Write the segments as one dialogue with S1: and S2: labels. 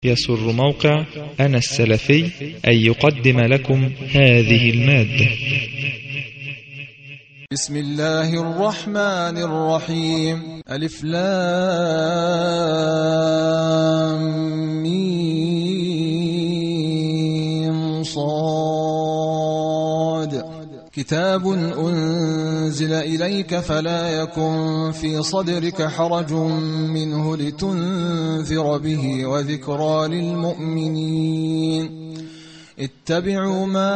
S1: يسر موقع أنا السلفي أن يقدم لكم هذه المادة.
S2: بسم الله الرحمن الرحيم. ألف لام ميم صاد. كتاب أنزل إليك فلا يكن في صدرك حرج منه لتنذر به وذكرى للمؤمنين. اتبعوا ما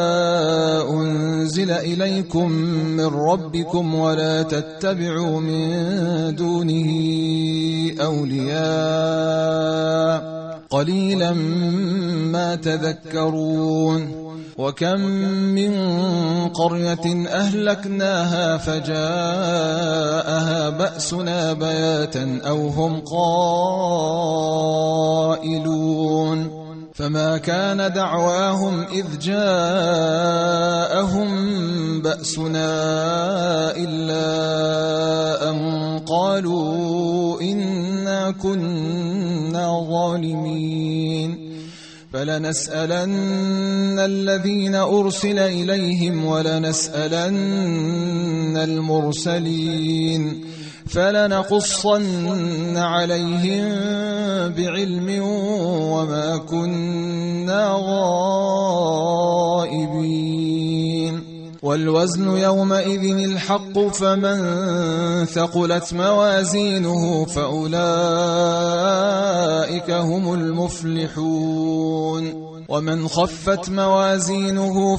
S2: أنزل إليكم من ربكم ولا تتبعوا من دونه أولياء قليلا ما تذكرون. وكم من قرية أهلكناها فجاءها بأسنا بياتا أو هم قائلون. فما كان دعواهم إذ جاءهم بأسنا إلا أن قالوا إنا كنا ظالمين. فلنسألن الذين أرسل إليهم ولنسألن المرسلين فلنقصن عليهم بعلم وما كنا غائبين. والوزن يومئذ الحق فمن ثقلت موازينه فأولئك هم المفلحون. ومن خفت موازينه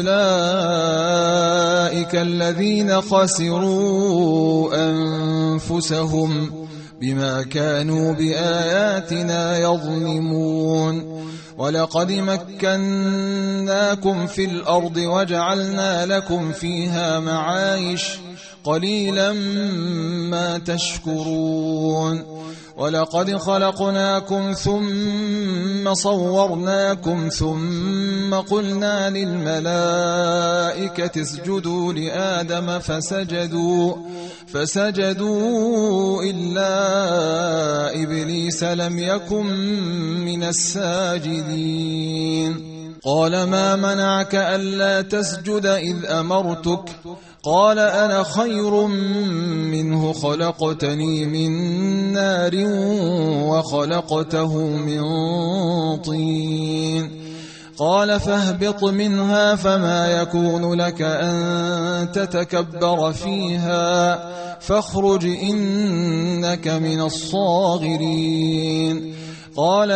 S2: فأولئك الذين خسروا أنفسهم بما كانوا بآياتنا يظلمون. ولقد مكناكم في الأرض وجعلنا لكم فيها معايش قليلا ما تشكرون. ولقد خلقناكم ثم صورناكم ثم قلنا للملائكة اسجدوا لآدم فسجدوا إلا إبليس لم يكن من الساجدين. قال ما منعك ألا تسجد إذ أمرتك؟ قال أنا خير منه خلقتني من نار وخلقته من طين. قال فاهبط منها فما يكون لك أن تتكبر فيها فاخرج إنك من الصاغرين. قال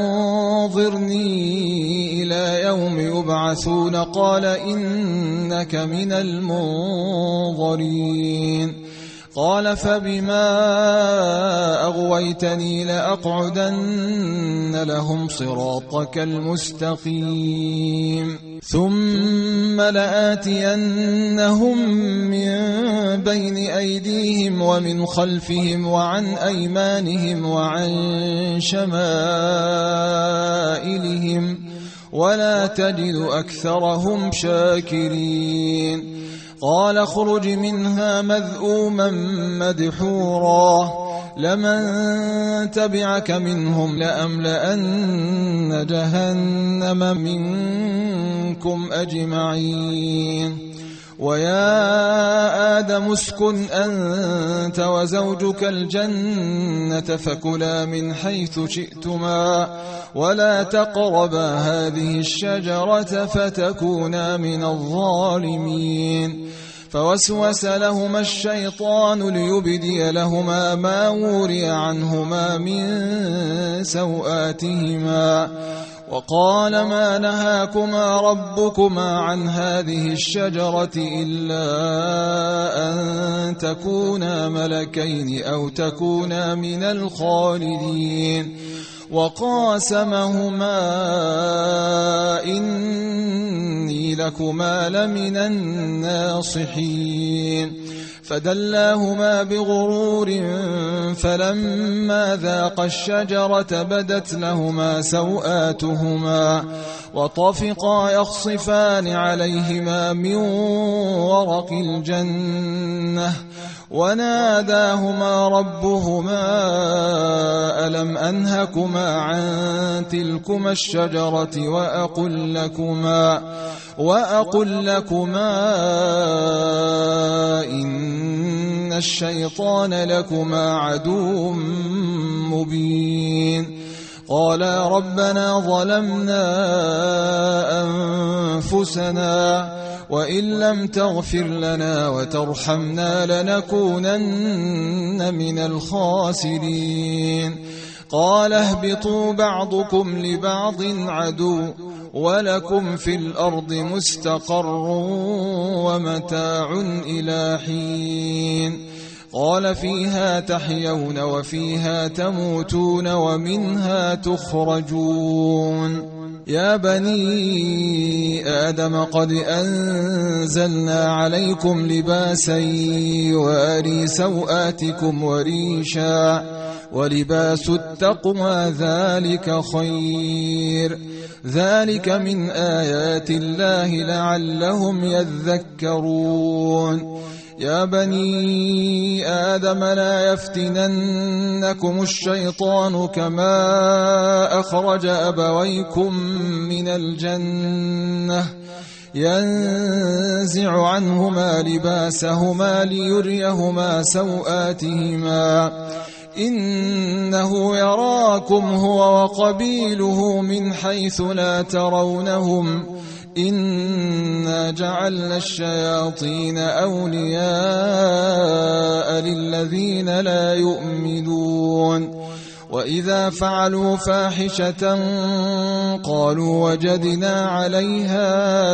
S2: أنظرني إلى يوم يبعثون قال إنك من المنظرين. قال فبما أغويتني لأقعدن لهم صراطك المستقيم ثم لآتينهم من بين أيديهم ومن خلفهم وعن أيمانهم وعن شمائلهم ولا تجد أكثرهم شاكرين. قال اخرج منها مذءوما مدحورا لمن تبعك منهم لأملأن جهنم منكم أجمعين. ويا آدم اسكن أنت وزوجك الجنة فكلا من حيث شئتما ولا تقربا هذه الشجرة فتكونا من الظالمين. فوسوس لهما الشيطان ليبدي لهما ما وري عنهما من سوآتهما وقال ما نهاكما ربكما عن هذه الشجرة إلا أن تكونا ملكين أو تكونا من الخالدين. وقاسمهما إني لكما لمن الناصحين. فدلاهما بغرور فلما ذاقا الشجرة بدت لهما سوآتهما وطفقا يخصفان عليهما من ورق الجنة وناداهما ربهما ألم أنهكما عن تلكما الشجرة وأقل لكما إن الشيطان لكما عدو مبين قالا ربنا ظلمنا أنفسنا وإن لم تغفر لنا وترحمنا لنكونن من الخاسرين قال اهبطوا بعضكم لبعض عدو ولكم في الأرض مستقر ومتاع إلى حين قال فيها تحيون وفيها تموتون ومنها تخرجون يا بني آدم قد أنزلنا عليكم لباسا يواري سوآتكم وريشا ولباس التقوى ذلك خير ذلك من آيات الله لعلهم يذكرون يا بني آدم لا يفتننكم الشيطان كما أخرج أبويكم من الجنة ينزع عنهما لباسهما ليريهما سوآتهما إنه يراكم هو وقبيله من حيث لا ترونهم إنا جعلنا الشياطين أولياء للذين لا يؤمنون وإذا فعلوا فاحشة قالوا وجدنا عليها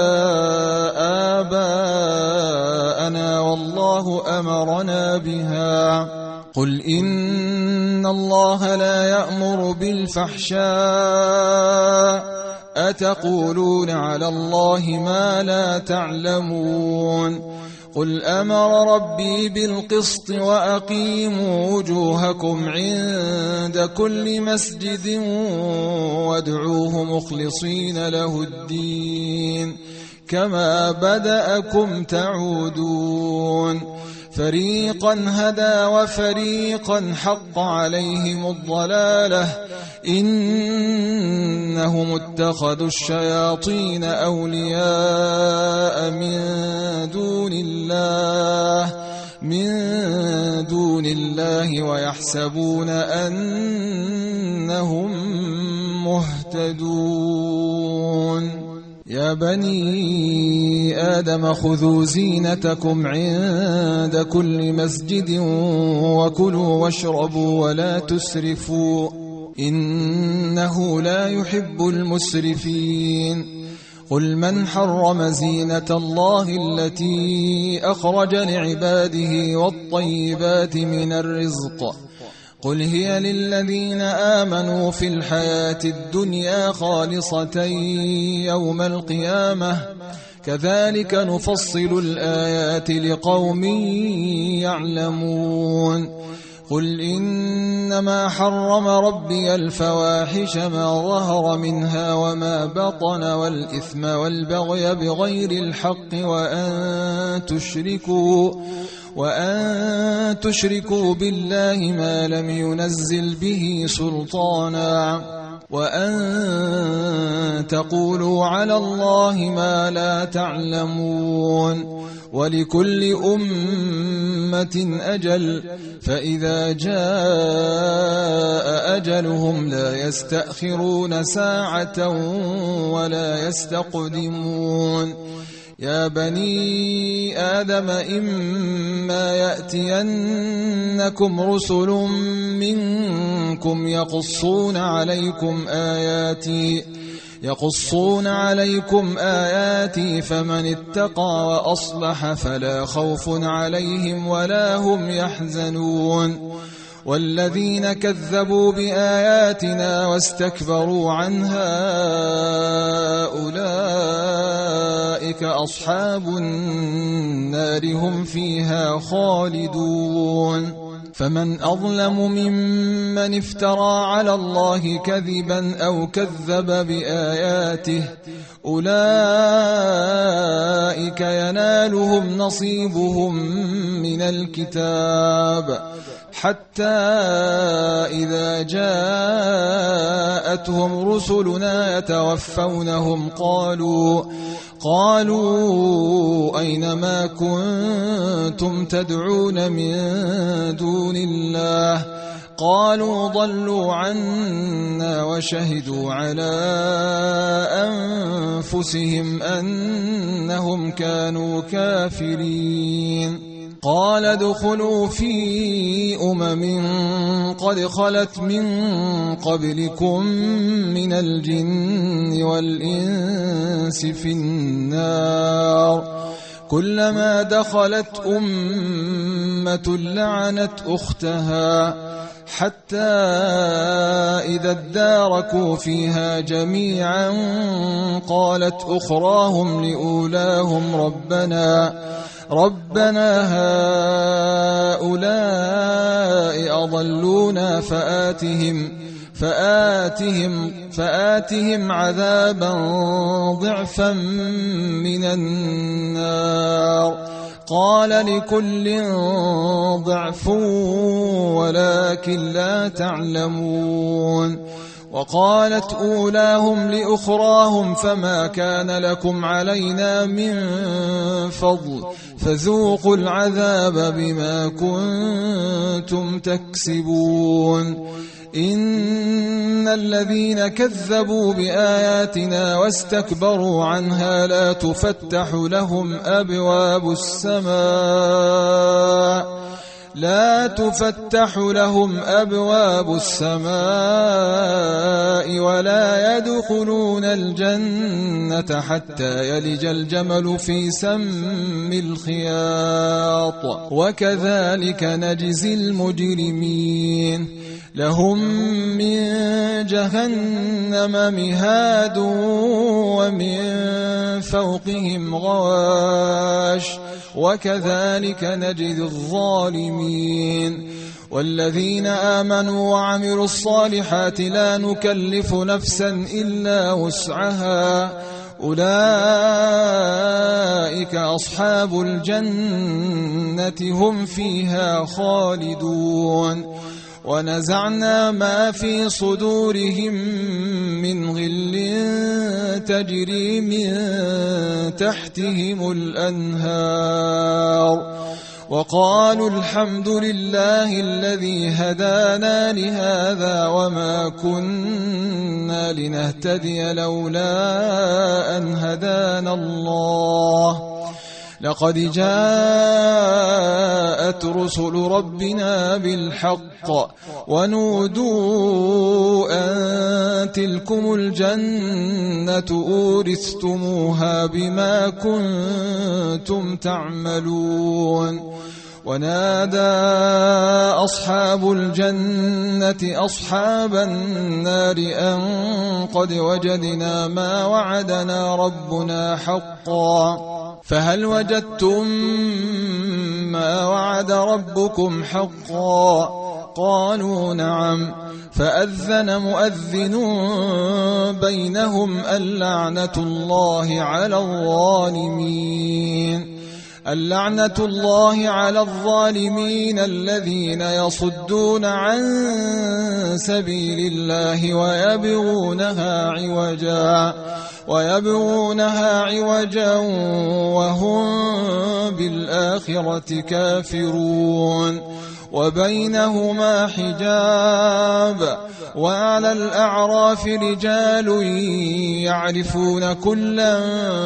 S2: آباءنا والله أمرنا بها قل إن الله لا يأمر بالفحشاء أتقولون على الله ما لا تعلمون قل أمر ربي بالقسط وأقيموا وجوهكم عند كل مسجد وادعوه مخلصين له الدين كما بدأكم تعودون فريقا هدى وفريقا حق عليهم الضلالة إنهم اتخذوا الشياطين أولياء من دون الله ويحسبون أنهم مهتدون يا بني آدم خذوا زينتكم عند كل مسجد وكلوا واشربوا ولا تسرفوا إنه لا يحب المسرفين قل من حرم زينة الله التي أخرج لعباده والطيبات من الرزق قل هي للذين آمنوا في الحياة الدنيا خالصة يوم القيامة كذلك نفصل الآيات لقوم يعلمون قل إنما حرم ربي الفواحش ما ظهر منها وما بطن والإثم والبغي بغير الحق وأن تشركوا بالله ما لم ينزل به سلطانا وأن تقولوا على الله ما لا تعلمون ولكل أمة أجل فإذا جاء أجلهم لا يستأخرون ساعة ولا يستقدمون يا بني آدم إما يأتينكم رسل منكم يقصون عليكم آياتي فمن اتقى وأصلح فلا خوف عليهم ولا هم يحزنون والذين كذبوا بآياتنا واستكبروا عنها أولئك أصحاب النار هم فيها خالدون فمن أظلم ممن افترى على الله كذبا أو كذب بآياته أولئك ينالهم نصيبهم من الكتاب حتى إذا جاءتهم رسلنا يتوفونهم قالوا أين ما كنتم تدعون من دون الله قالوا ضلوا عنا وشهدوا على أنفسهم أنهم كانوا كافرين قال ادخلوا في قد خلت من قبلكم من الجن والإنس في النار كلما دخلت أمة لعنت أختها حتى إذا اداركوا فيها جميعا قالت أخراهم لأولاهم ربنا هؤلاء أضلونا فآتهم عذابا ضعفا من النار قال لكل ضعف ولكن لا تعلمون وقالت أولاهم لأخراهم فما كان لكم علينا من فضل فذوقوا العذاب بما كنتم تكسبون إن الذين كذبوا بآياتنا واستكبروا عنها لا تفتح لهم أبواب السماء ولا يدخلون الجنة حتى يلج الجمل في سم الخياط وكذلك نجزي المجرمين لهم من جهنم مهاد ومن فوقهم غواش وكذلك نجزي الظالمين والذين آمنوا وعملوا الصالحات لا نكلف نفسا إلا وسعها أولئك أصحاب الجنة هم فيها خالدون ونزعنا ما في صدورهم من غل تجري من تحتهم الأنهار وقالوا الحمد لله الذي هدانا لهذا وما كنا لنهتدي لولا أن هدانا الله لقد جاءت رسل ربنا بالحق ونودوا أن تلكم الجنة أورثتموها بما كنتم تعملون ونادى أصحاب الجنة أصحاب النار أن قد وجدنا ما وعدنا ربنا حقا فهل وجدتم ما وعد ربكم حقا قالوا نعم فأذن مؤذن بينهم اللعنة الله على الظالمين الذين يصدون عن سبيل الله ويبغونها عوجا وهم بالآخرة كافرون وبينهما حجاب وعلى الأعراف رجال يعرفون كلا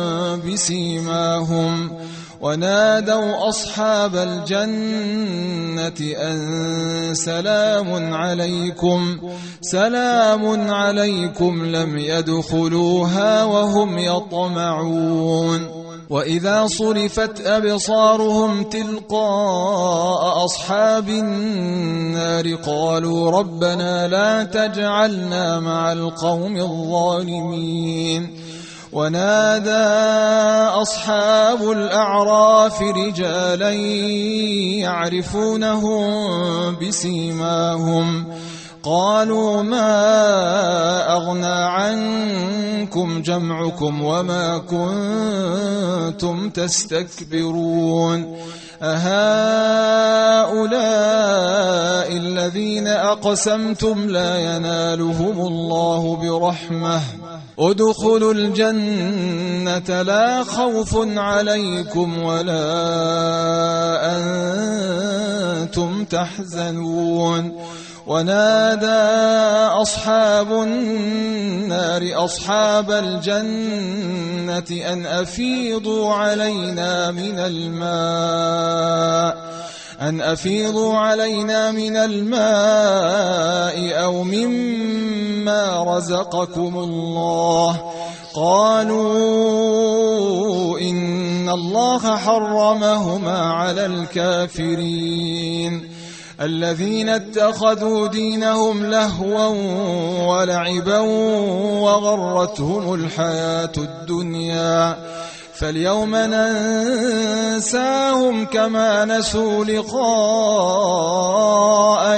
S2: بسيماهم ونادوا أصحاب الجنة أن سلام عليكم لم يدخلوها وهم يطمعون وإذا صرفت أبصارهم تلقاء أصحاب النار قالوا ربنا لا تجعلنا مع القوم الظالمين ونادى أصحاب الأعراف رجالا يعرفونهم بسيماهم قالوا ما أغنى عنكم جمعكم وما كنتم تستكبرون أهؤلاء الذين أقسمتم لا ينالهم الله برحمة ادخلوا الجنة لا خوف عليكم ولا أنتم تحزنون ونادى أصحاب النار أصحاب الجنة أن أفيضوا علينا من الماء أو مما رزقكم الله قالوا إن الله حرمهما على الكافرين الذين اتخذوا دينهم لهوا ولعبا وغرتهم الحياة الدنيا فاليوم ننساهم كما نسوا لقاء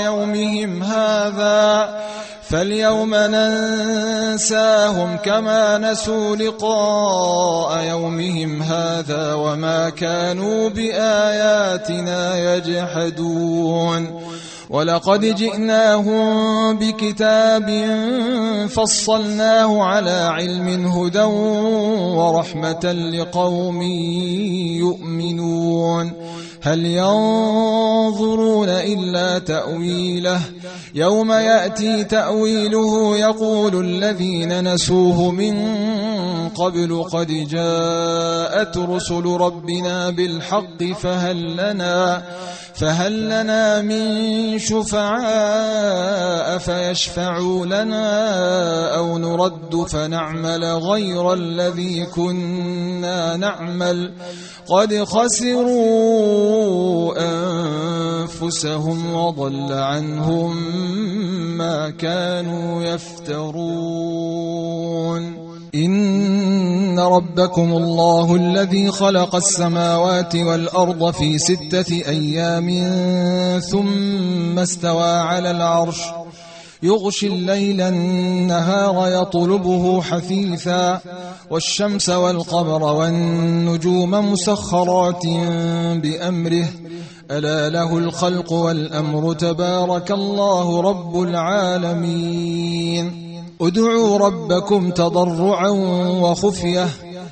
S2: يومهم هذا وما كانوا بآياتنا يجحدون ولقد جئناهم بكتاب فصلناه على علم هدى ورحمة لقوم يؤمنون هل ينظرون إلا تأويله يوم يأتي تأويله يقول الذين نسوه من قبل قد جاءت رسل ربنا بالحق فهل لنا من شفعاء فيشفعوا لنا أو نرد فنعمل غير الذي كنا نعمل قد خسروا أنفسهم وضل عنهم ما كانوا يفترون إن ربكم الله الذي خلق السماوات والأرض في 6 أيام ثم استوى على العرش يغشي الليل النهار يطلبه حثيثا والشمس والقمر والنجوم مسخرات بأمره ألا له الخلق والأمر تبارك الله رب العالمين ادعوا ربكم تضرعا وخفية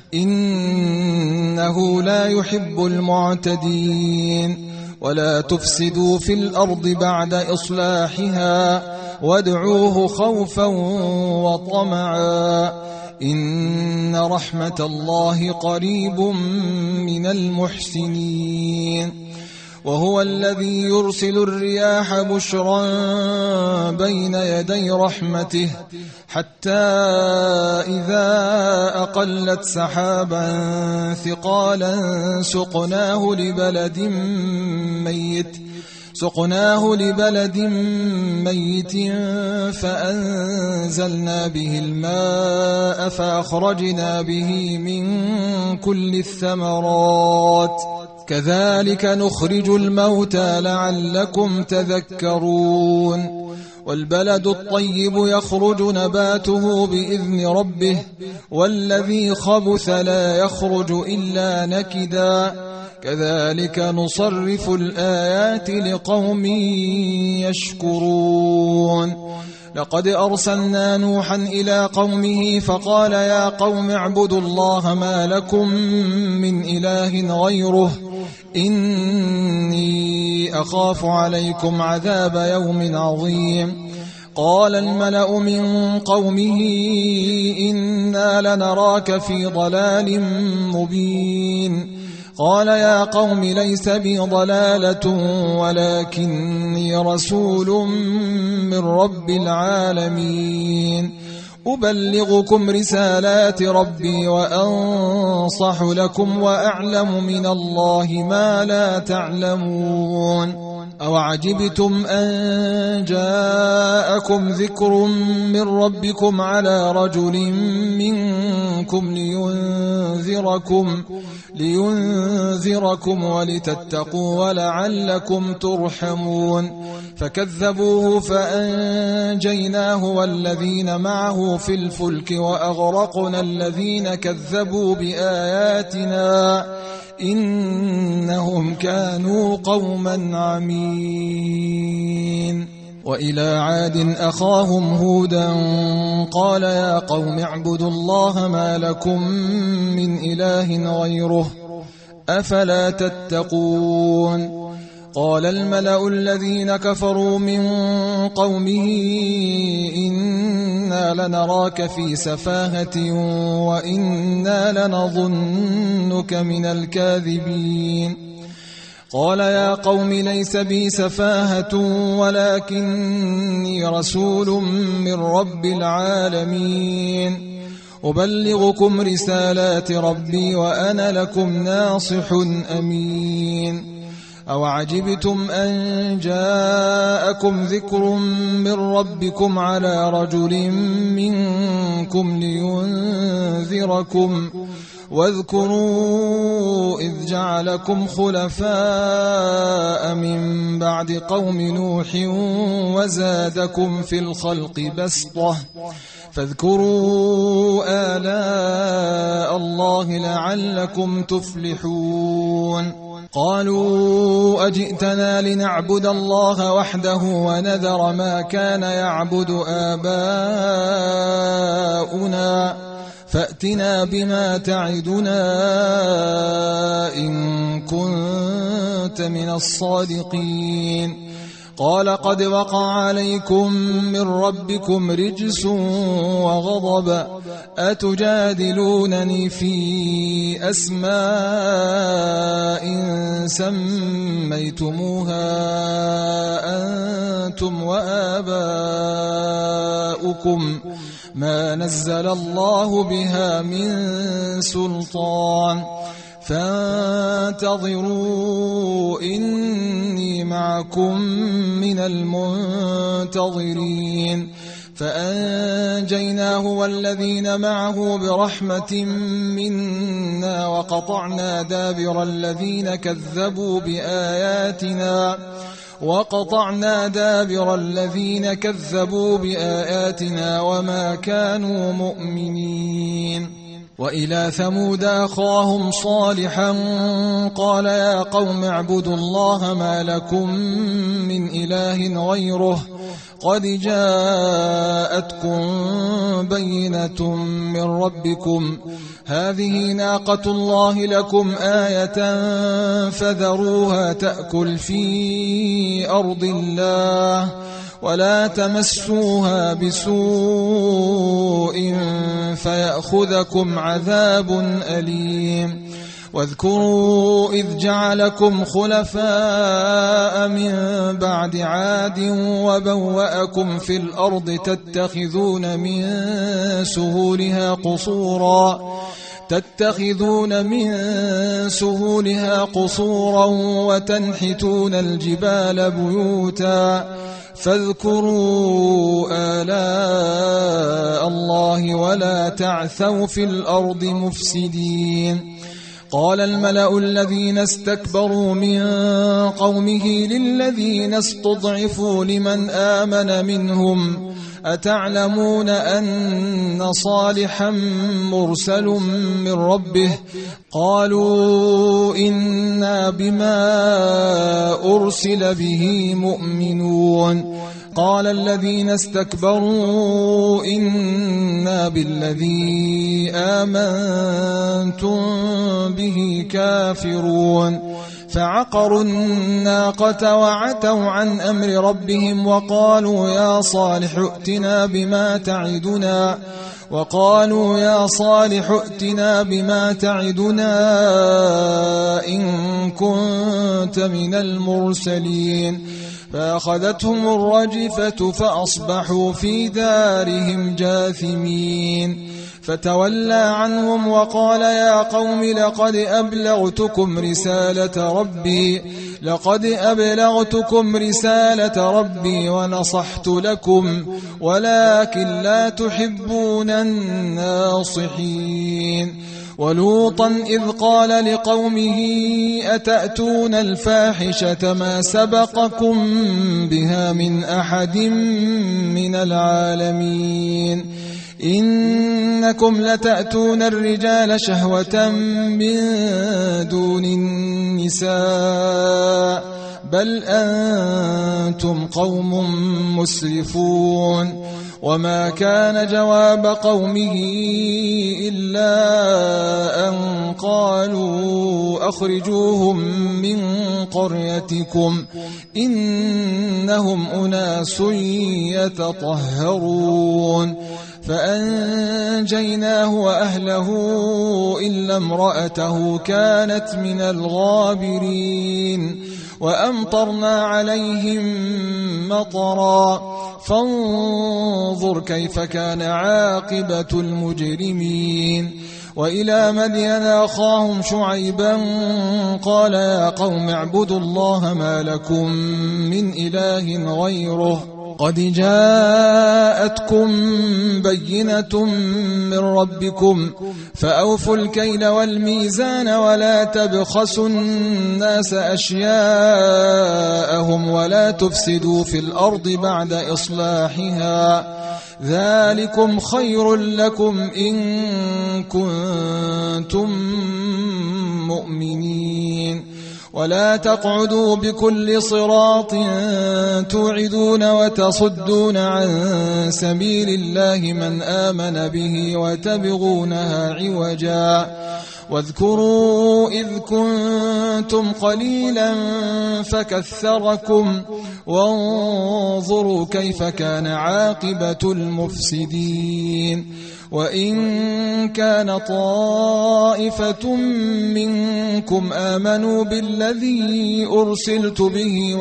S2: إنه لا يحب المعتدين ولا تفسدوا في الأرض بعد إصلاحها وادعوه خوفا وطمعا إن رحمة الله قريب من المحسنين وهو الذي يرسل الرياح بشرا بين يدي رحمته حتى إذا أقلت سحابا ثقالا سقناه لبلد ميت فأنزلنا به الماء فأخرجنا به من كل الثمرات كذلك نخرج الموتى لعلكم تذكرون والبلد الطيب يخرج نباته بإذن ربه والذي خبث لا يخرج إلا نكدا كذلك نصرف الآيات لقوم يشكرون لقد أرسلنا نوحا إلى قومه فقال يا قوم اعبدوا الله ما لكم من إله غيره إني أخاف عليكم عذاب يوم عظيم قال الملأ من قومه إنا لنراك في ضلال مبين قال يا قوم ليس بي ضلالة ولكني رسول من رب العالمين أبلغكم رسالات ربي وأنصح لكم وأعلم من الله ما لا تعلمون أوعجبتم أن جاءكم ذكر من ربكم على رجل منكم لينذركم ولتتقوا ولعلكم ترحمون فكذبوه فأنجيناه والذين معه في الفلك وأغرقنا الذين كذبوا بآياتنا إنهم كانوا قوما عمين. وإلى عاد أخاهم هودا قال يا قوم اعبدوا الله ما لكم من إله غيره أفلا تتقون. قال الملأ الذين كفروا من قومه إنا لنراك في سفاهة وإنا لنظنك من الكاذبين. قال يا قوم ليس بي سفاهة ولكني رسول من رب العالمين أبلغكم رسالات ربي وأنا لكم ناصح أمين. أوعجبتم أن جاءكم ذكر من ربكم على رجل منكم لينذركم واذكروا إذ جعلكم خلفاء من بعد قوم نوح وزادكم في الخلق بسطة فاذكروا آلاء الله لعلكم تفلحون. قالوا أجئتنا لنعبد الله وحده ونذر ما كان يعبد آباؤنا فأتنا بما تعدنا إن كنت من الصادقين. قال قد وقع عليكم من ربكم رجس وغضب أتجادلونني في أسماء سميتموها أنتم وآباؤكم ما نزل الله بها من سلطان فانتظروا إني معكم من المنتظرين. فأنجيناه والذين معه برحمة منا وقطعنا دابر الذين كذبوا بآياتنا وما كانوا مؤمنين. وإلى ثمود أخاهم صالحا قال يا قوم اعبدوا الله ما لكم من إله غيره قد جاءتكم بينة من ربكم هذه ناقة الله لكم آية فذروها تأكل في أرض الله ولا تمسوها بسوء فيأخذكم عذاب أليم. واذكروا إذ جعلكم خلفاء من بعد عاد وبوأكم في الأرض تتخذون من سهولها قصورا وتنحتون الجبال بيوتا فاذكروا آلاء الله ولا تعثوا في الأرض مفسدين. قال الملأ الذين استكبروا من قومه للذين استضعفوا لمن آمن منهم أتعلمون أن صالحا مرسل من ربه قالوا إنا بما أرسل به مؤمنون. قال الذين استكبروا إنا بالذي آمنتم به كافرون. فعقروا الناقة وعتوا عن أمر ربهم وقالوا يا صالح ائتنا بما تعدنا إن كنت من المرسلين. فأخذتهم الرجفة فأصبحوا في دارهم جاثمين. فتولى عنهم وقال يا قوم لقد أبلغتكم رسالة ربي لقد أبلغتكم رسالة ربي ونصحت لكم ولكن لا تحبون الناصحين. ولوطا إذ قال لقومه أتأتون الفاحشة ما سبقكم بها من أحد من العالمين إنكم لتأتون الرجال شهوة من دون النساء بل أنتم قوم مسرفون. وما كان جواب قومه إلا أن قالوا أخرجوهم من قريتكم إنهم أناس يتطهرون. فأنجيناه وأهله إلا امرأته كانت من الغابرين. وأمطرنا عليهم مطرا فانظر كيف كان عاقبة المجرمين. وإلى مدين أخاهم شعيبا قال يا قوم اعبدوا الله ما لكم من إله غيره قد جاءتكم بينة من ربكم فأوفوا الكيل والميزان ولا تبخسوا الناس أشياءهم ولا تفسدوا في الأرض بعد إصلاحها ذلكم خير لكم إن كنتم مؤمنين. ولا تقعدوا بكل صراط توعدون وتصدون عن سبيل الله من آمن به وتبغونها عوجا واذكروا إذ كنتم قليلا فكثركم وانظروا كيف كان عاقبة المفسدين. وإن كان طائفة منكم آمنوا بالذي أرسلت به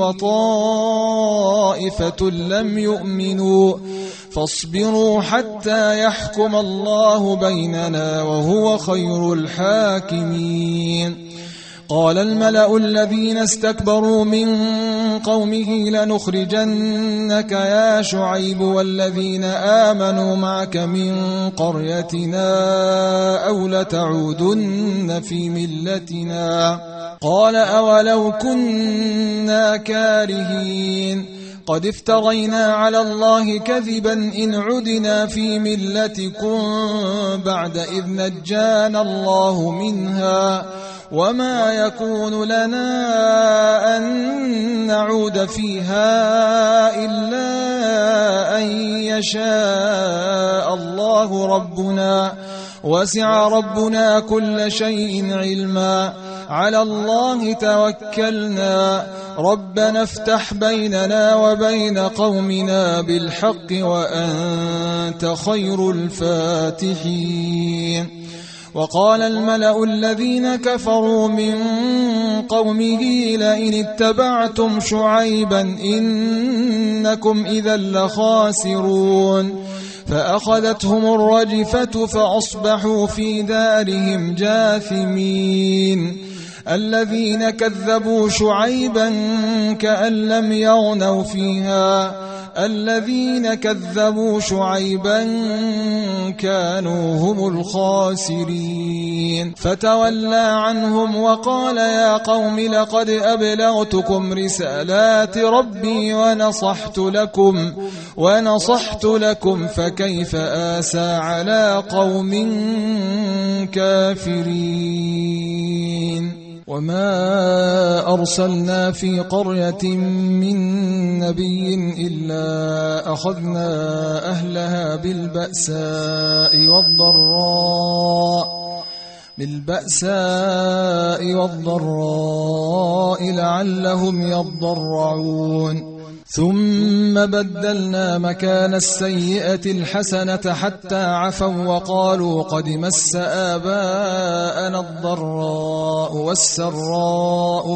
S2: وطائفة لم يؤمنوا فاصبروا حتى يحكم الله بيننا وهو خير الحاكمين. قال الملأ الذين استكبروا من قومه لنخرجنك يا شعيب والذين آمنوا معك من قريتنا أو لتعودن في ملتنا قال أولو كنا كارهين قد افترينا على الله كذبا إن عدنا في ملتكم بعد إذ نجانا الله منها وما يكون لنا أن نعود فيها إلا أن يشاء الله ربنا وسع ربنا كل شيء علما على الله توكلنا ربنا افتح بيننا وبين قومنا بالحق وأنت خير الفاتحين. وقال الملأ الذين كفروا من قومه لئن اتبعتم شعيبا إنكم إذا لخاسرون فأخذتهم الرجفة فأصبحوا في دارهم جاثمين. الذين كذبوا شعيبا كأن لم يغنوا فيها الذين كذبوا شعيبا كانوا هم الخاسرين. فتولى عنهم وقال يا قوم لقد أبلغتكم رسالات ربي ونصحت لكم فكيف آسى على قوم كافرين. وما أرسلنا في قرية من نبي إلا أخذنا أهلها بالبأساء والضراء لعلهم يضرعون. ثم بدلنا مكان السيئة الحسنة حتى عفوا وقالوا قد مس آباءنا الضراء والسراء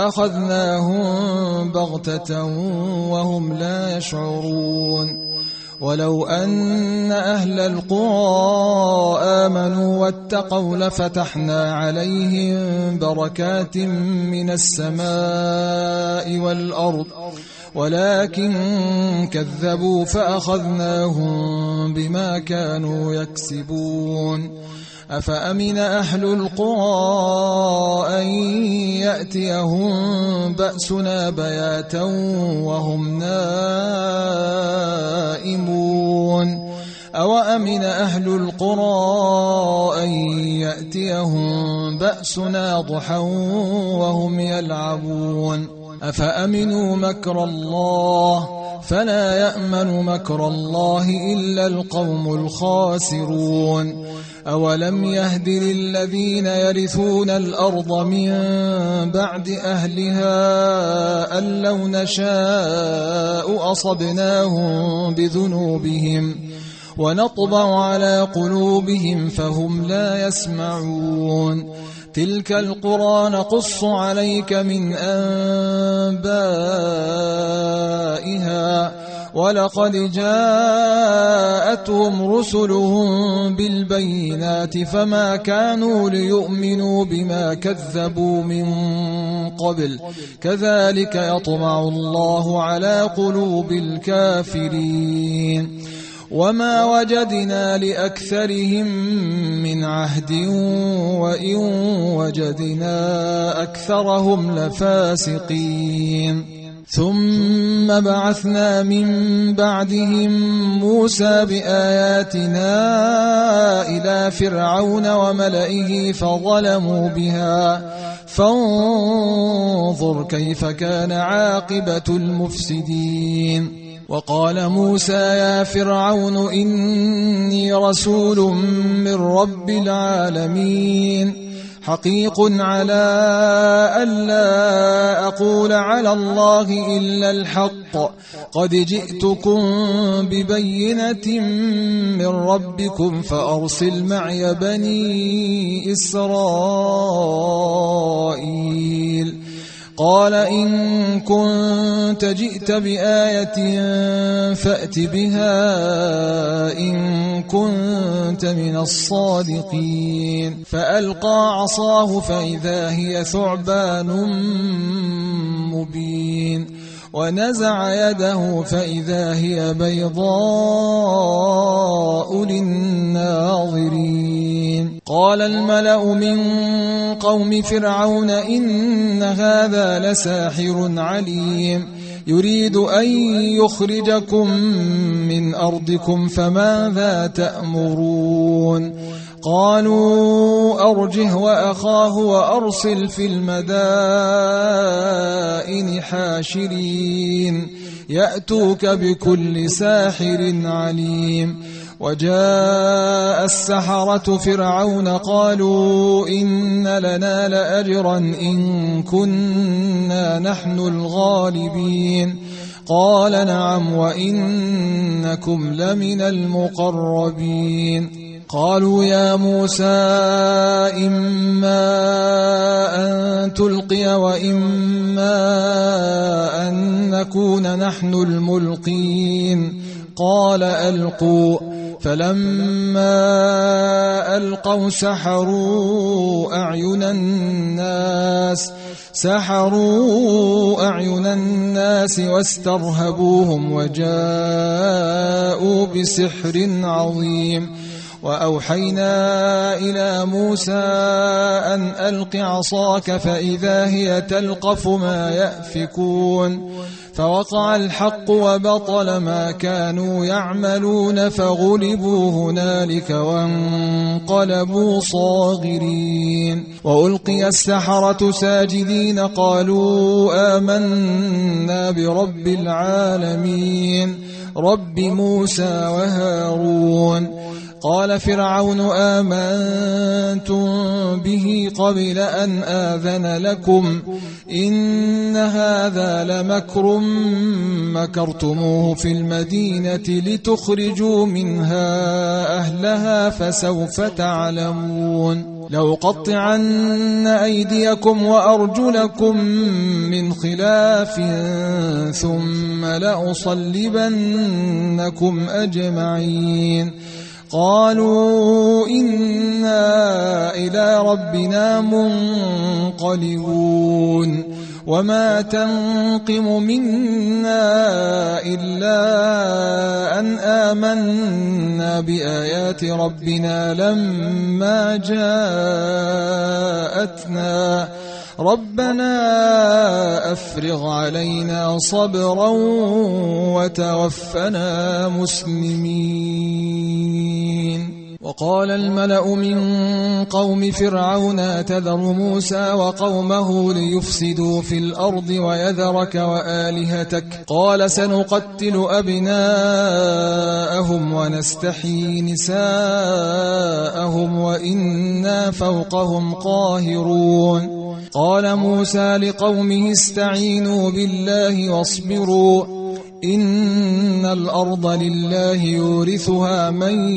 S2: فأخذناهم بغتة وهم لا يشعرون. ولو أن أهل القرى آمنوا واتقوا لفتحنا عليهم بركات من السماء والأرض ولكن كذبوا فأخذناهم بما كانوا يكسبون. أفأمن أهل القرى أن يأتيهم بأسنا بياتا وهم نائمون أوأمن أهل القرى أن يأتيهم بأسنا ضحى وهم يلعبون أفأمنوا مكر الله فلا يأمن مكر الله إلا القوم الخاسرون. أولم يهد للذين يرثون الأرض من بعد أهلها أن لو نشاء أصبناهم بذنوبهم ونطبع على قلوبهم فهم لا يسمعون. تلك القرى نقص عليك من أنبائها ولقد جاءتهم رسلهم بالبينات فما كانوا ليؤمنوا بما كذبوا من قبل كذلك يطبع الله على قلوب الكافرين. وما وجدنا لأكثرهم من عهد وإن وجدنا أكثرهم لفاسقين. ثم بعثنا من بعدهم موسى بآياتنا إلى فرعون وملئه فظلموا بها فانظر كيف كان عاقبة المفسدين. وقال موسى يا فرعون إني رسول من رب العالمين حقيق على ألا أقول على الله إلا الحق قد جئتكم ببينة من ربكم فأرسل معي بني إسرائيل. قال إن كنت جئت بآية فأت بها إن كنت من الصادقين. فألقى عصاه فإذا هي ثعبان مبين ونزع يده فإذا هي بيضاء للناظرين. قال الملأ من قوم فرعون إن هذا لساحر عليم يريد أن يخرجكم من أرضكم فماذا تأمرون. قالوا أرجه وأخاه وأرسل في المدائن حاشرين يأتوك بكل ساحر عليم. وجاء السحرة فرعون قالوا إن لنا لأجرا إن كنا نحن الغالبين. قال نعم وإنكم لمن المقربين. قالوا يا موسى إما أن تلقي وإما أن نكون نحن الملقين. قال ألقوا فلما ألقوا سحروا أعين الناس واسترهبوهم وجاءوا بسحر عظيم. وأوحينا إلى موسى أن ألق عصاك فإذا هي تلقف ما يأفكون. فوقع الحق وبطل ما كانوا يعملون فغلبوا هنالك وانقلبوا صاغرين. وألقي السحرة ساجدين قالوا آمنا برب العالمين رب موسى وهارون. قال فرعون آمنتم به قبل أن آذن لكم إن هذا لمكر مكرتموه في المدينة لتخرجوا منها أهلها فسوف تعلمون. لأقطعن أيديكم وأرجلكم من خلاف ثم لأصلبنكم أجمعين قالوا إنا إلى ربنا منقلبون وما تنقم منا إلا أن آمنا بآيات ربنا لما جاءتنا ربنا أفرغ علينا صبرا وتوفنا مسلمين. وقال الملأ من قوم فرعون تذر موسى وقومه ليفسدوا في الأرض ويذرك وآلهتك قال سنقتل أبناءهم ونستحيي نساءهم وإنا فوقهم قاهرون. قال موسى لقومه استعينوا بالله واصبروا إن الأرض لله يورثها من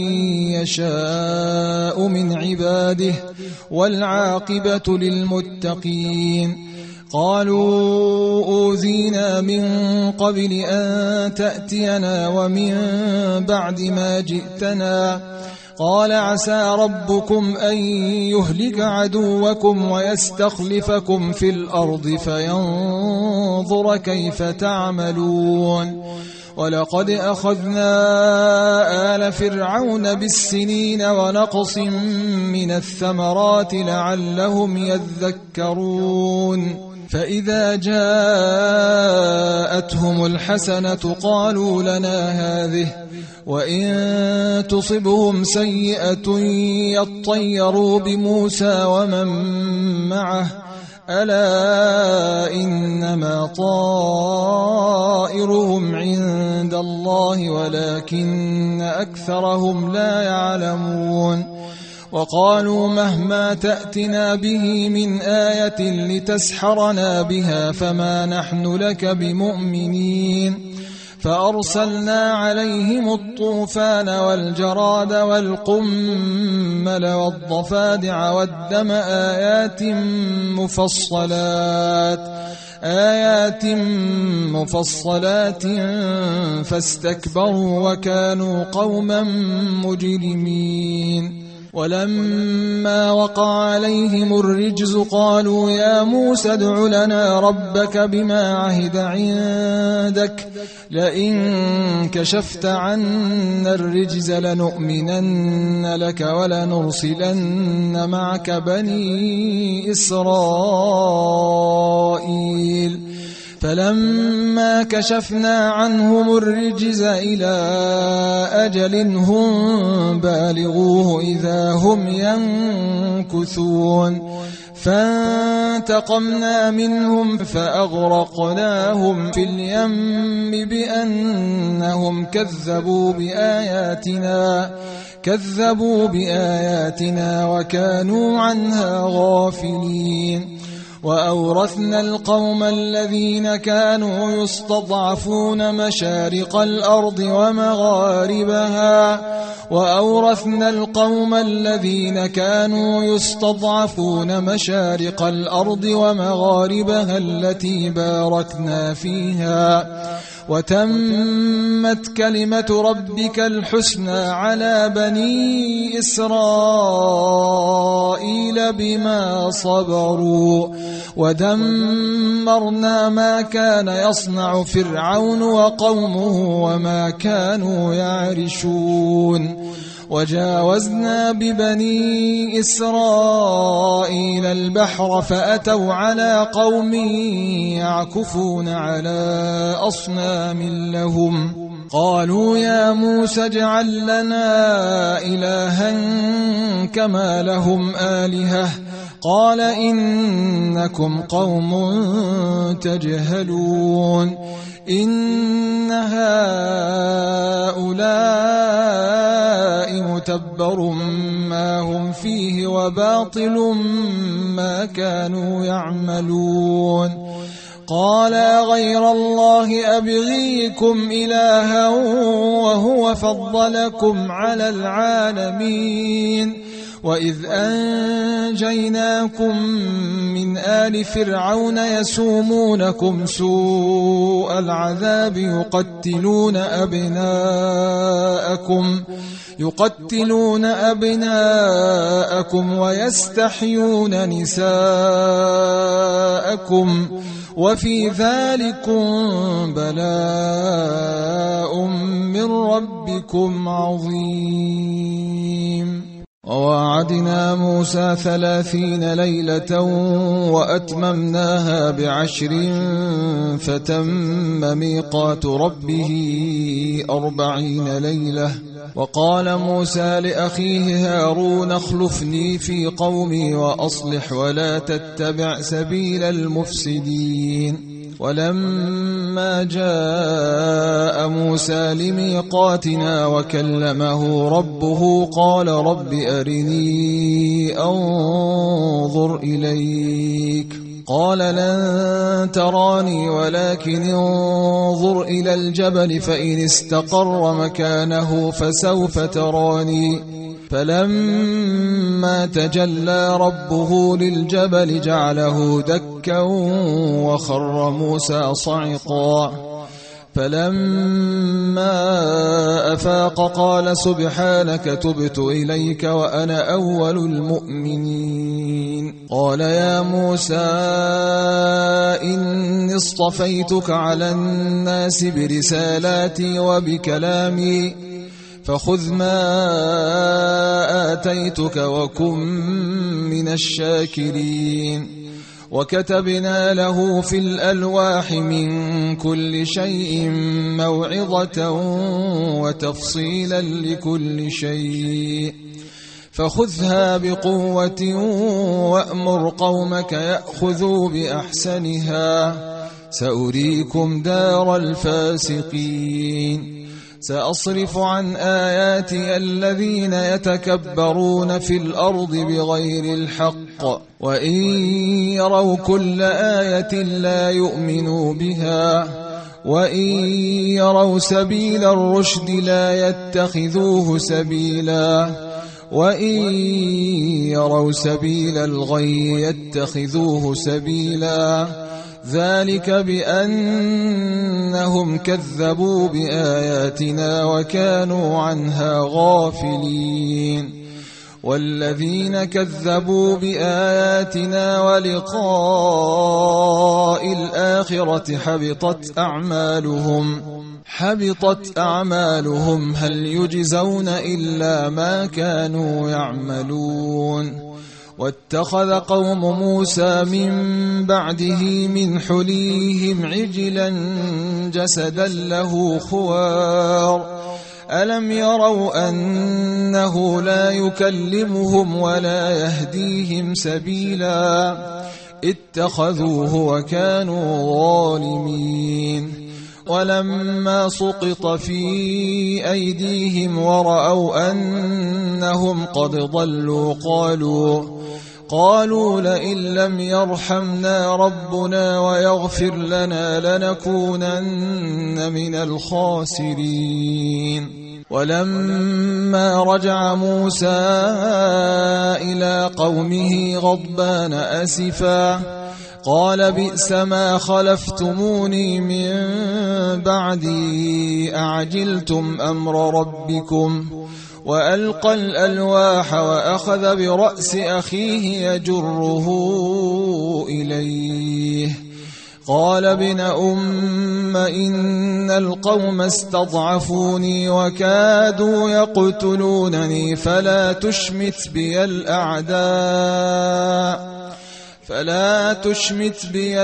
S2: يشاء من عباده والعاقبة للمتقين. قالوا أوذينا من قبل أن تأتينا ومن بعد ما جئتنا قال عسى ربكم أن يهلك عدوكم ويستخلفكم في الأرض فينظر كيف تعملون. ولقد أخذنا آل فرعون بالسنين ونقص من الثمرات لعلهم يذكرون. فإذا جاءتهم الحسنة قالوا لنا هذه وإن تصبهم سيئة يطيروا بموسى ومن معه ألا إنما طائرهم عند الله ولكن أكثرهم لا يعلمون. وقالوا مهما تأتنا به من آية لتسحرنا بها فما نحن لك بمؤمنين. فأرسلنا عليهم الطوفان والجراد والقمل والضفادع والدم آيات مفصلات فاستكبروا وكانوا قوما مجرمين. ولما وقع عليهم الرجز قالوا يا موسى ادع لنا ربك بما عهد عندك لئن كشفت عنا الرجز لنؤمنن لك ولنرسلن معك بني إسرائيل. فلما كشفنا عنهم الرجز إلى أجل هم بالغوه إذا هم ينكثون. فانتقمنا منهم فأغرقناهم في اليم بأنهم كذبوا بآياتنا وكانوا عنها غافلين. وأورثنا القوم الذين كانوا يستضعفون مشارق الأرض ومغاربها التي باركنا فيها وتمت كلمة ربك الحسنى على بني إسرائيل بما صبروا ودمرنا ما كان يصنع فرعون وقومه وما كانوا يعرشون. وجاوزنا ببني إسرائيل البحر فأتوا على قوم يعكفون على أصنام لهم قالوا يا موسى اجعل لنا إلها كما لهم آلهة قال إنكم قوم تجهلون. إن هؤلاء متبر ما هم فيه وباطل ما كانوا يعملون. قال غير الله أبغيكم إلها وهو فضلكم على العالمين وإذ أنجيناكم من آل فرعون يسومونكم سوء العذاب يقتلون أبناءكم ويستحيون نساءكم وفي ذلكم بلاء من ربكم عظيم. وواعدنا موسى 30 ليلة وأتممناها ب10 فتم ميقات ربه 40 ليلة. وقال موسى لأخيه هارون اخلفني في قومي وأصلح ولا تتبع سبيل المفسدين. ولما جاء موسى لميقاتنا وكلمه ربه قال رب أرني أنظر إليك قال لن تراني ولكن انظر إلى الجبل فإن استقر مكانه فسوف تراني. فلما تجلى ربه للجبل جعله دكا وخر موسى صعقا. فلما أفاق قال سبحانك تبت إليك وأنا أول المؤمنين. قال يا موسى إني اصطفيتك على الناس برسالاتي وبكلامي فخذ ما آتيتك وكن من الشاكرين. وكتبنا له في الألواح من كل شيء موعظة وتفصيلا لكل شيء فخذها بقوة وأمر قومك يأخذوا بأحسنها سأريكم دار الفاسقين. سأصرف عن آياتي الذين يتكبرون في الأرض بغير الحق وإن يروا كل آية لا يؤمنوا بها وإن يروا سبيل الرشد لا يتخذوه سبيلا وإن يروا سبيل الغي يتخذوه سبيلا ذلك بأنهم كذبوا بآياتنا وكانوا عنها غافلين. والذين كذبوا بآياتنا ولقاء الآخرة حبطت أعمالهم هل يجزون إلا ما كانوا يعملون. واتخذ قوم موسى من بعده من حليهم عجلا جسدا له خوار ألم يروا أنه لا يكلمهم ولا يهديهم سبيلا اتخذوه وكانوا ظالمين. ولما سقط في أيديهم ورأوا أنهم قد ضلوا قالوا لئن لم يرحمنا ربنا ويغفر لنا لنكونن من الخاسرين. ولما رجع موسى إلى قومه غضبان أسفا قال بئس ما خلفتموني من بعدي أعجلتم أمر ربكم وألقى الألواح وأخذ برأس أخيه يجره إليه قال ابن أم إن القوم استضعفوني وكادوا يقتلونني فلا تشمت بي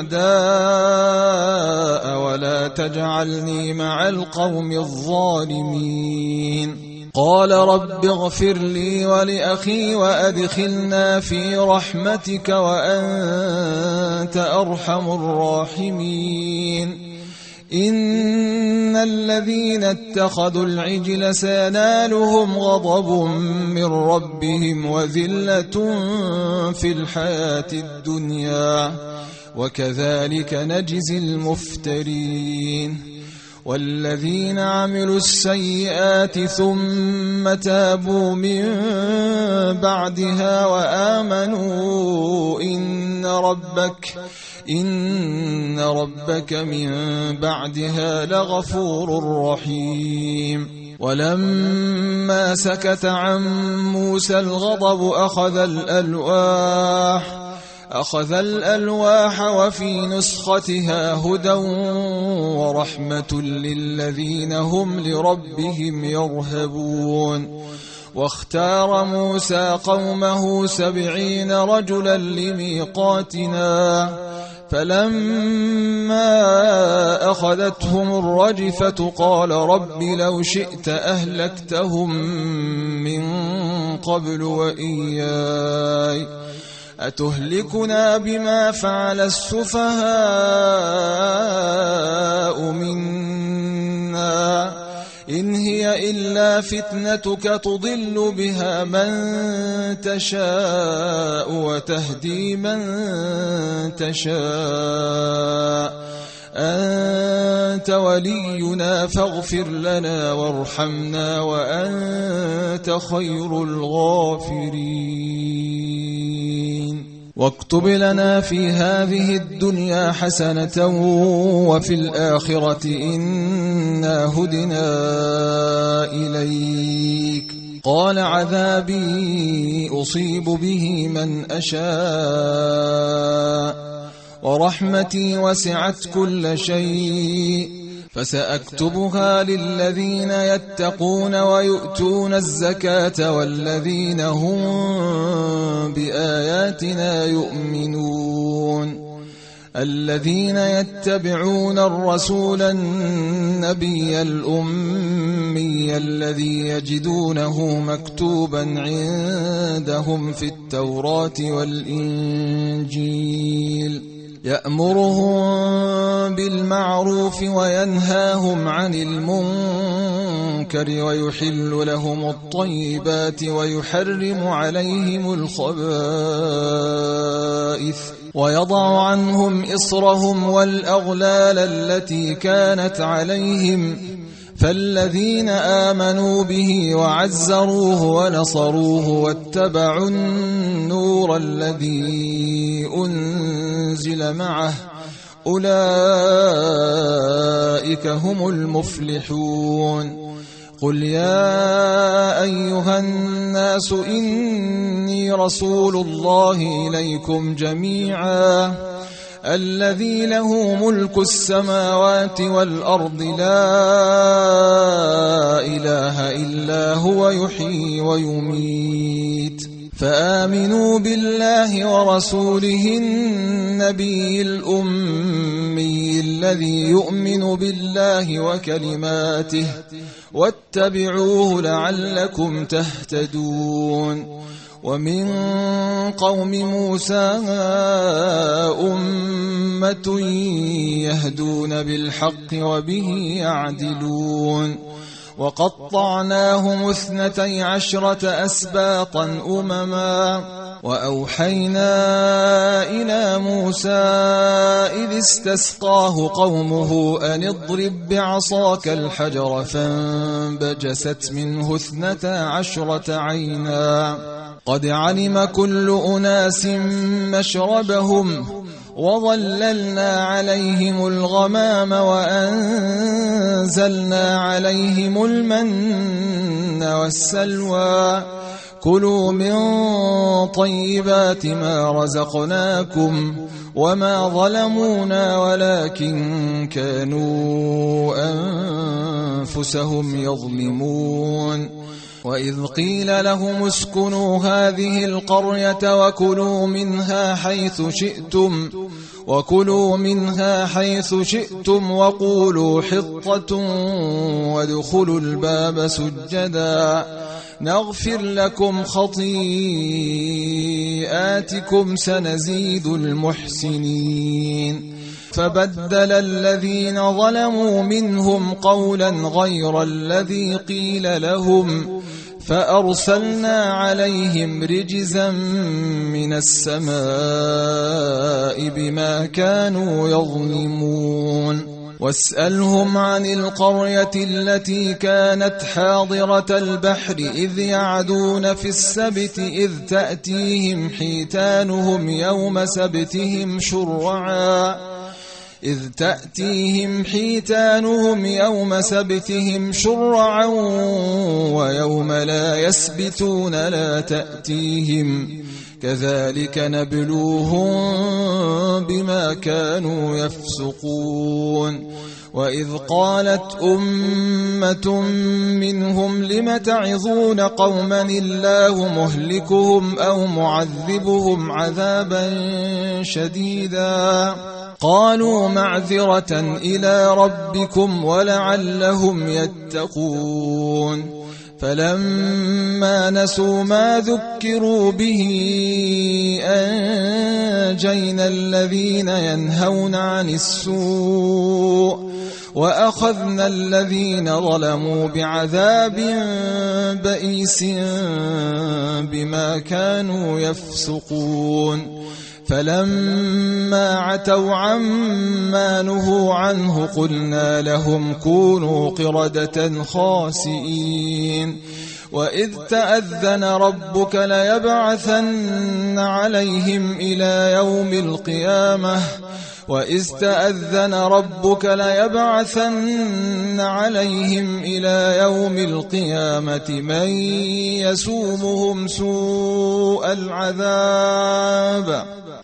S2: الأعداء ولا تجعلني مع القوم الظالمين. قال رب اغفر لي ولأخي وأدخلنا في رحمتك وأنت أرحم الراحمين. إن الذين اتخذوا العجل سينالهم غضب من ربهم وذلة في الحياة الدنيا وكذلك نجزي المفترين. والذين عملوا السيئات ثم تابوا من بعدها وآمنوا إن ربك من بعدها لغفور رحيم. ولما سكت عن موسى الغضب أخذ الألواح وفي نسختها هدى ورحمة للذين هم لربهم يرهبون. واختار موسى قومه 70 رجلا لميقاتنا فلما أخذتهم الرجفة قال رب لو شئت أهلكتهم من قبل وإياي أتهلكنا بما فعل السفهاء منا إن هي إلا فتنتك تضل بها من تشاء وتهدي من تشاء أنت ولينا فاغفر لنا وارحمنا وأنت خير الغافرين. واكتب لنا في هذه الدنيا حسنة وفي الآخرة إنا هدنا إليك. قال عذابي أصيب به من أشاء ورحمتي وسعت كل شيء فسأكتبها للذين يتقون ويؤتون الزكاة والذين هم بآياتنا يؤمنون. الذين يتبعون الرسول النبي الأمي الذي يجدونه مكتوبا عندهم في التوراة والإنجيل يأمرهم بالمعروف وينهاهم عن المنكر ويحل لهم الطيبات ويحرم عليهم الخبائث ويضع عنهم إصرهم والأغلال التي كانت عليهم. فالذين آمنوا به وعزروه ونصروه واتبعوا النور الذي أنزل معه أولئك هم المفلحون. قل يا أيها الناس إني رسول الله إليكم جميعا الذي له ملك السماوات والأرض لا إله إلا هو يحيي ويميت. فآمنوا بالله ورسوله النبي الأمي الذي يؤمن بالله وكلماته واتبعوه لعلكم تهتدون. ومن قوم موسى أمة يهدون بالحق وبه يعدلون. وقطعناهم 12 أسباطا أمما وأوحينا إلى موسى إذ استسقاه قومه أن اضرب بعصاك الحجر فانبجست منه 12 عينا قد علم كل أناس مشربهم وظللنا عليهم الغمام وأنزلنا عليهم المن والسلوى كلوا من طيبات ما رزقناكم وما ظلمونا ولكن كانوا أنفسهم يظلمون. وإذ قيل لهم اسكنوا هذه القرية وكلوا منها حيث شئتم وقولوا حطة وادخلوا الباب سجدا نغفر لكم خطيئاتكم سنزيد المحسنين. فبدل الذين ظلموا منهم قولا غير الذي قيل لهم فأرسلنا عليهم رجزا من السماء بما كانوا يظلمون واسألهم عن القرية التي كانت حاضرة البحر إذ يعدون في السبت إذ تأتيهم حيتانهم يوم سبتهم شرعا ويوم لا يسبتون لا تأتيهم كذلك نبلوهم بما كانوا يفسقون وإذ قالت أمة منهم لم تعظون قوما الله مهلكهم أو معذبهم عذابا شديدا قالوا معذرة إلى ربكم ولعلهم يتقون فلما نسوا ما ذكروا به أنجينا الذين ينهون عن السوء وأخذنا الذين ظلموا بعذاب بئيس بما كانوا يفسقون فلما عتوا عما نهوا عنه قلنا لهم كونوا قردة خاسئين وإذ تأذن ربك ليبعثن عليهم إلى يوم القيامة من يسومهم سوء العذاب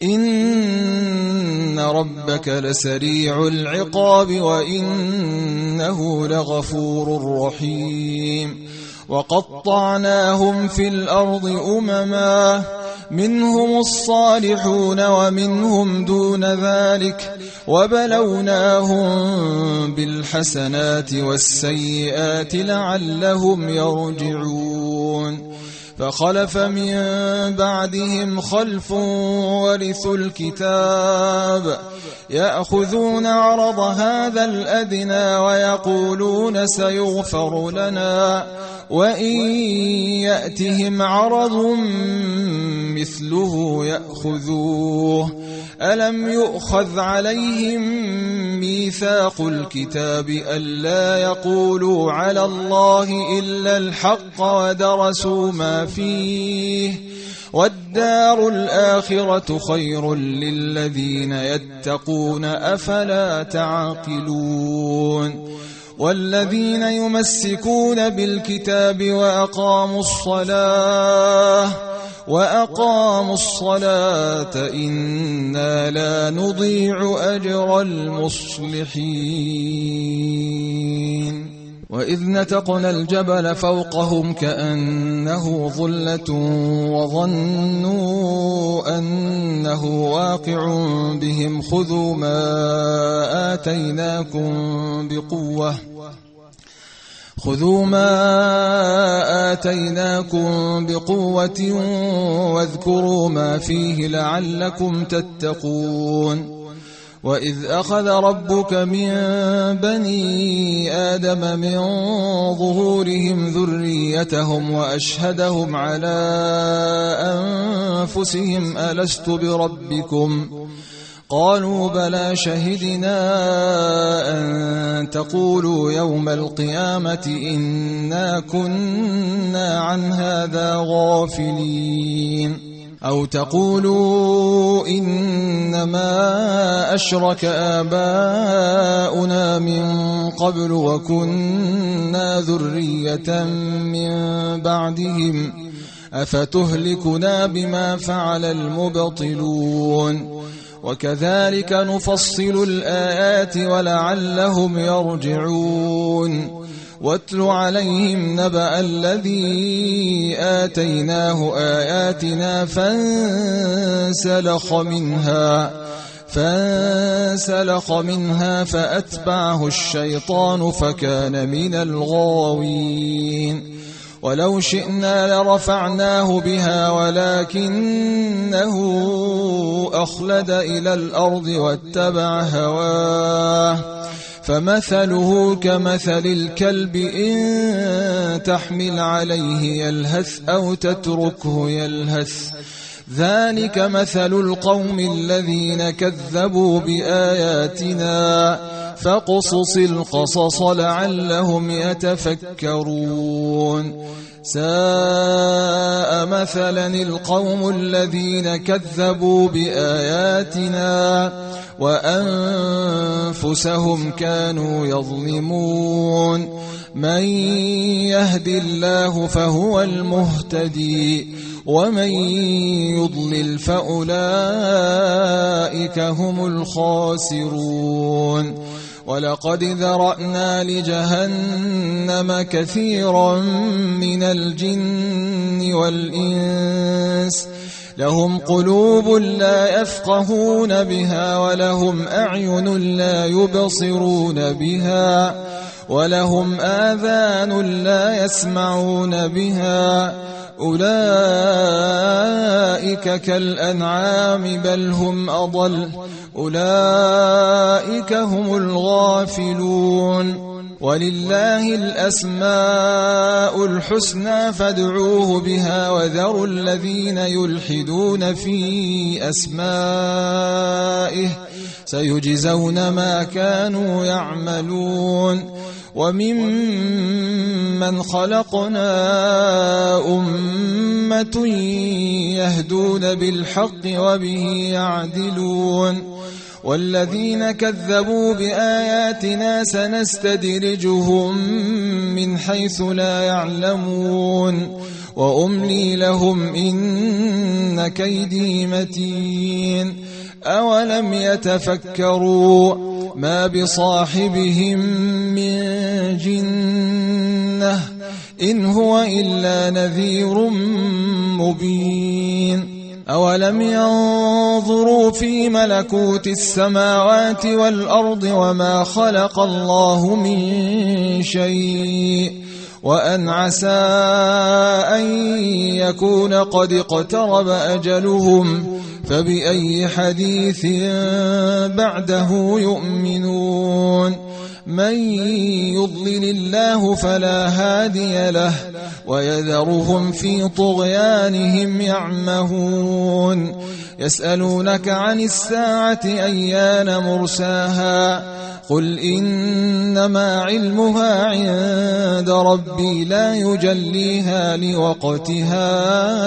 S2: إن ربك لسريع العقاب وإنه لغفور رحيم وقطعناهم في الأرض أمما منهم الصالحون ومنهم دون ذلك وبلوناهم بالحسنات والسيئات لعلهم يرجعون فخلف من بعدهم خلف ورثوا الكتاب يأخذون عرض هذا الأدنى ويقولون سيغفر لنا وإن يأتهم عرض مثله يأخذوه ألم يؤخذ عليهم ميثاق الكتاب ألا يقولوا على الله إلا الحق ودرسوا ما فيه والدار الآخرة خير للذين يتقون أفلا تعقلون والذين يمسكون بالكتاب وأقاموا الصلاة إنا لا نضيع أجر المصلحين وإذ نتقنا الجبل فوقهم كأنه ظلة وظنوا أنه واقع بهم خذوا ما آتيناكم بقوة واذكروا ما فيه لعلكم تتقون وإذ أخذ ربك من بني آدم من ظهورهم ذريتهم وأشهدهم على أنفسهم ألست بربكم قالوا بلى شهدنا أن تقولوا يوم القيامة إنا كنا عن هذا غافلين أو تقولوا إنما أشرك آباؤنا من قبل وكنا ذرية من بعدهم أفتهلكنا بما فعل المبطلون وكذلك نفصل الآيات ولعلهم يرجعون واتل عليهم نبأ الذي آتيناه آياتنا فانسلخ منها فأتبعه الشيطان فكان من الغاوين ولو شئنا لرفعناه بها ولكنه أخلد إلى الأرض واتبع هواه فمثله كمثل الكلب إن تحمل عليه يلهث أو تتركه يلهث ذلك مثل القوم الذين كذبوا بآياتنا فاقصص القصص لعلهم يتفكرون ساء مثلا القوم الذين كذبوا بآياتنا وأنفسهم كانوا يظلمون من يهد الله فهو المهتدي ومن يضلل فأولئك هم الخاسرون ولقد ذرأنا لجهنم كثيرا من الجن والإنس لهم قلوب لا يفقهون بها ولهم أعين لا يبصرون بها ولهم آذان لا يسمعون بها أولئك كالأنعام بل هم أضل أولئك هم الغافلون ولله الأسماء الحسنى فادعوه بها وذروا الذين يلحدون في أسمائه سيجزون ما كانوا يعملون وممن خلقنا أمة يهدون بالحق وبه يعدلون والذين كذبوا بآياتنا سنستدرجهم من حيث لا يعلمون وأملي لهم إن كيدي متين أولم يتفكروا ما بصاحبهم من جنة إن هو إلا نذير مبين أولم ينظروا في ملكوت السماوات والأرض وما خلق الله من شيء وأن عسى أن يكون قد اقترب أجلهم فبأي حديث بعده يؤمنون من يضلل الله فلا هادي له ويذرهم في طغيانهم يعمهون يسألونك عن الساعة أيان مرساها قل إنما علمها عند ربي لا يجليها لوقتها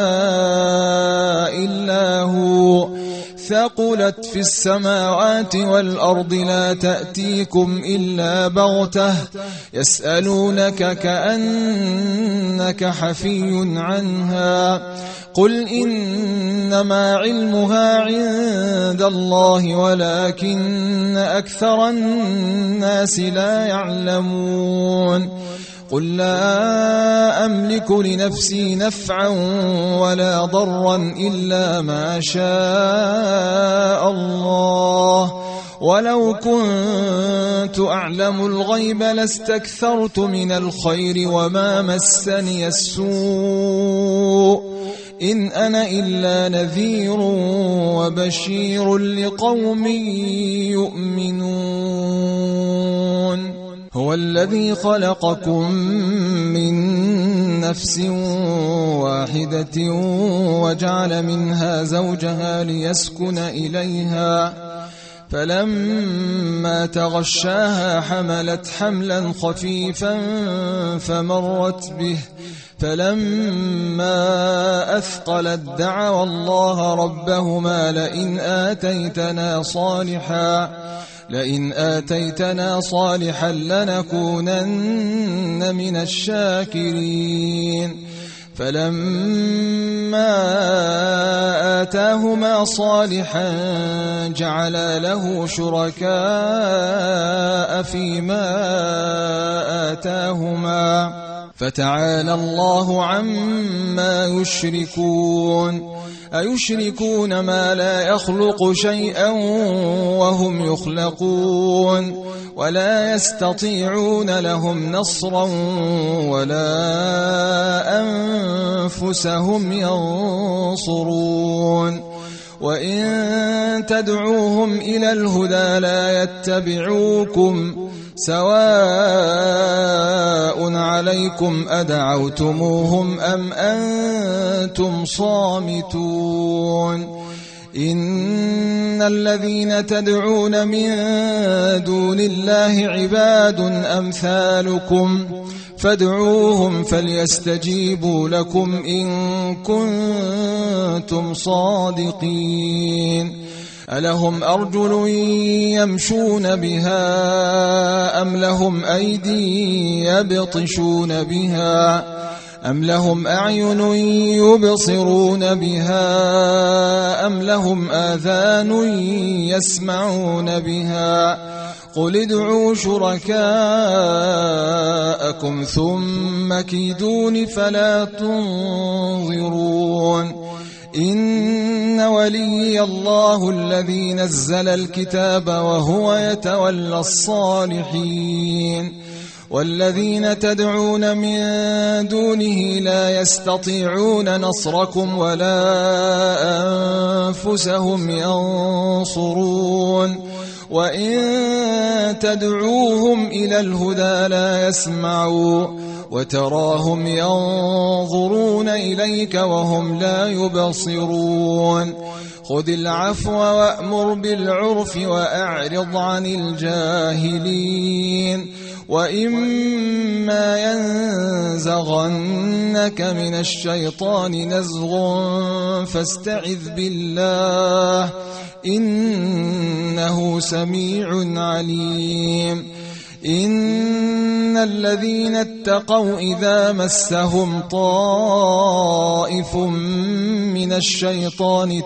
S2: إلا هو ثقلت في السماوات والأرض لا تأتيكم إلا بغتة يسألونك كأنك حفي عنها قل إنما علمها عند الله ولكن أكثر الناس لا يعلمون قل لا أملك لنفسي نفعا ولا ضرا إلا ما شاء الله ولو كنت أعلم الغيب لاستكثرت من الخير وما مسني السوء إن أنا إلا نذير وبشير لقوم يؤمنون هو الذي خلقكم من نفس واحدة وجعل منها زوجها ليسكن إليها فلما تغشاها حملت حملا خفيفا فمرت به فلما أثقلت دعوا الله ربهما لئن آتيتنا صالحا لنكونن من الشاكرين فلما آتاهما صالحا جعلا له شركاء فيما آتاهما فتعالى الله عما يشركون أيشركون ما لا يخلق شيئا وهم يخلقون ولا يستطيعون لهم نصرا ولا أنفسهم ينصرون وإن تدعوهم إلى الهدى لا يتبعوكم سواء عليكم أدعوتموهم أم أنتم صامتون إن الذين تدعون من دون الله عباد أمثالكم فادعوهم فليستجيبوا لكم إن كنتم صادقين ألهم أرجل يمشون بها أم لهم أيدي يبطشون بها أم لهم أعين يبصرون بها أم لهم آذان يسمعون بها قل ادعوا شركاءكم ثم كيدون فلا تنظرون إن ولي الله الذي نزل الكتاب وهو يتولى الصالحين والذين تدعون من دونه لا يستطيعون نصركم ولا أنفسهم ينصرون وإن تدعوهم إلى الهدى لا يسمعوا وتراهم ينظرون إليك وهم لا يبصرون خذ العفو وأمر بالعرف وأعرض عن الجاهلين وإما ينزغنك من الشيطان نزغ فاستعذ بالله إنه سميع عليم إن الذين اتقوا إذا مسهم طائف من الشيطان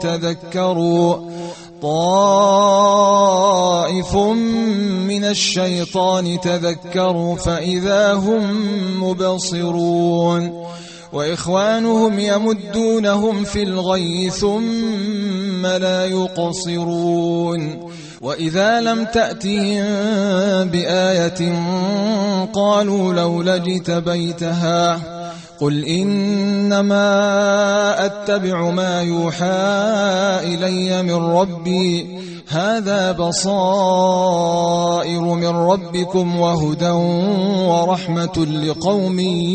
S2: تذكروا فإذا هم مبصرون وإخوانهم يمدونهم في الغي ثم لا يقصرون وإذا لم تأتهم بآية قالوا لولا اجتبيتها قل إنما أتبع ما يوحى إلي من ربي هذا بصائر من ربكم وهدى ورحمة لقوم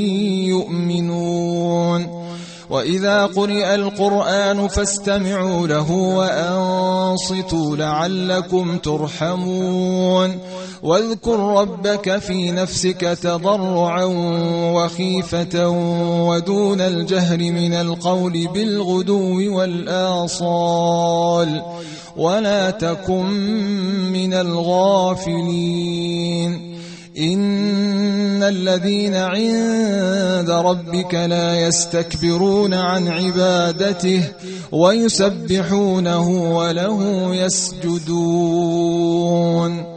S2: يؤمنون وإذا قرئ القرآن فاستمعوا له وأنصتوا لعلكم ترحمون واذكر ربك في نفسك تضرعا وخيفة ودون الجهر من القول بالغدو والآصال ولا تكن من الغافلين إن الذين عند ربك لا يستكبرون عن عبادته ويسبحونه وله يسجدون